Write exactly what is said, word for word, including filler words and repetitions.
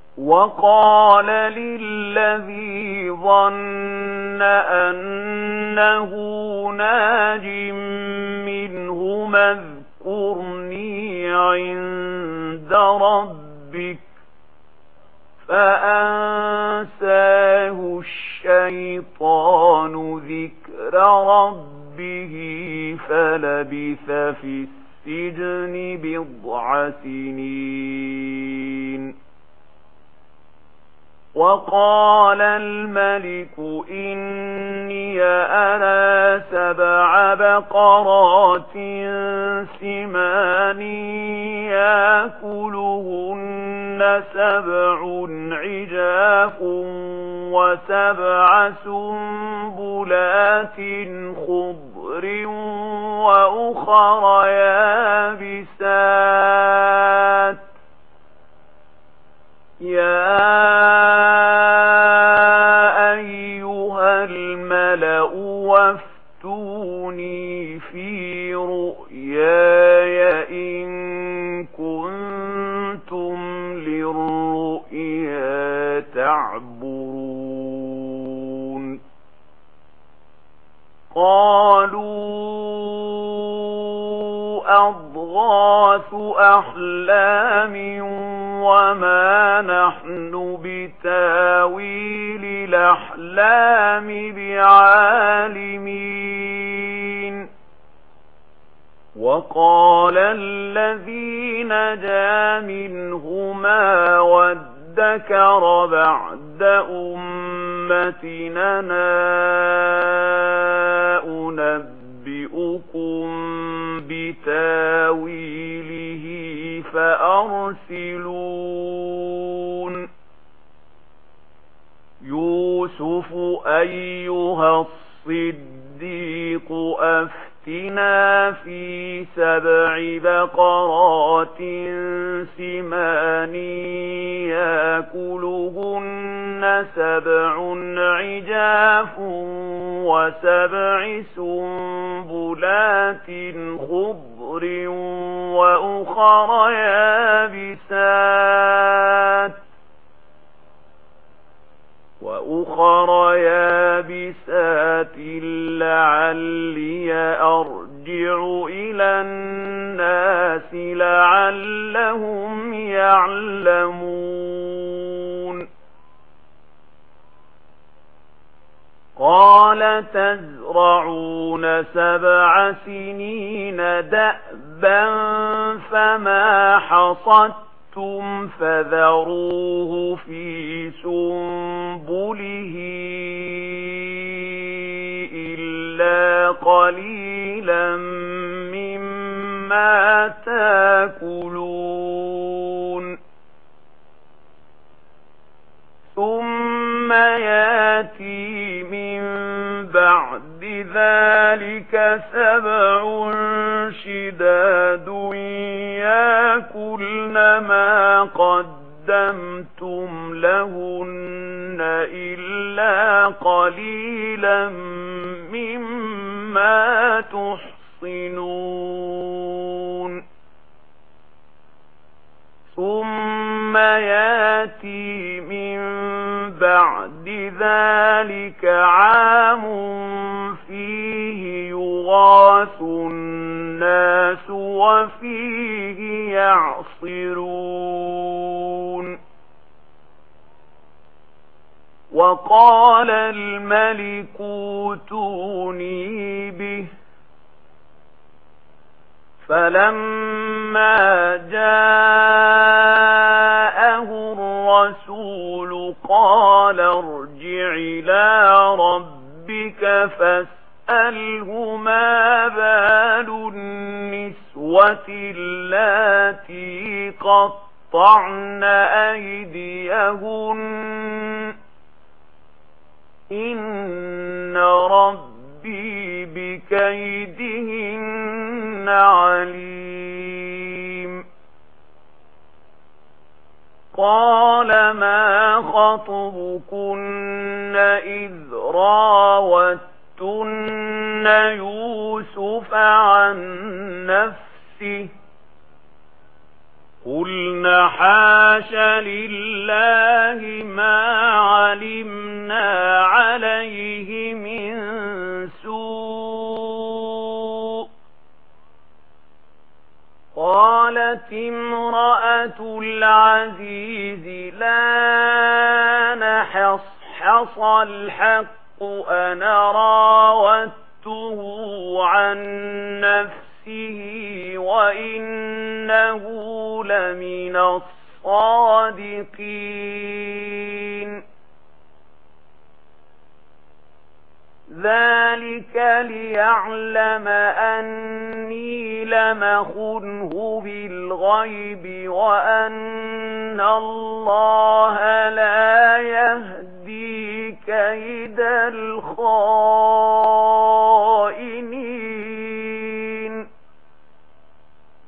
وقال للذي ظن أنه ناج منهما اذكرني عند ربك فأنساه الشيطان ذكر ربه فلبث في السجن بضع سنين. وقال الملك إني أرى سبع بقرات سمان يأكلهن سبع عجاف وسبع سنبلات خضر وأخر يابسات يا أيها الملأ وافتوني في رؤياي إن كنتم للرؤيا تعبرون. قالوا أضغاث أحلام وما نحن بتاويل الأحلام بعالمين. وقال الذي نجا منهما وادكر بعد أمتنا أنبئكم بتاويله فأرسلون. يوسف أيها الصديق أفتنا في سبع بقرات سمان يأكلهن سبع عجاف وسبع سنبلات خضر وأخر يابسات وأخر يابسات لعلي أرجع إلى الناس لعلهم يعلمون. قال تزرعون سبع سنين دأبا فما حصدتم فذروه في سنبله إلا قليلا مما تأكلون. ثم يأتي من بعد ذلك سبع شداد يأكلن ما قدمتم لهن إلا قليلا مما تحصنون. ثم يأتي من بعد ذلك عام فيه يغاث الناس وفيه يعصرون. وقال الملك اوتوني به فلما جاءه الرسول قال ارجع إلى ربك فاسأله ما بال النسوة اللاتي قطعن أيديهن إن ربي بكيدهن عليم. قال ما خطبكن إذ راوتن يوسف عن نفسه قلنا حاش لله ما علمنا عليه من سوء. قالت امرأة العزيز لا نحصحص الحق أنا راودته عن نفسه وإنه لمن الصادقين. ذلك ليعلم أني لم أخنه بالغيب وأن الله لا يهدي كيد الخائنين.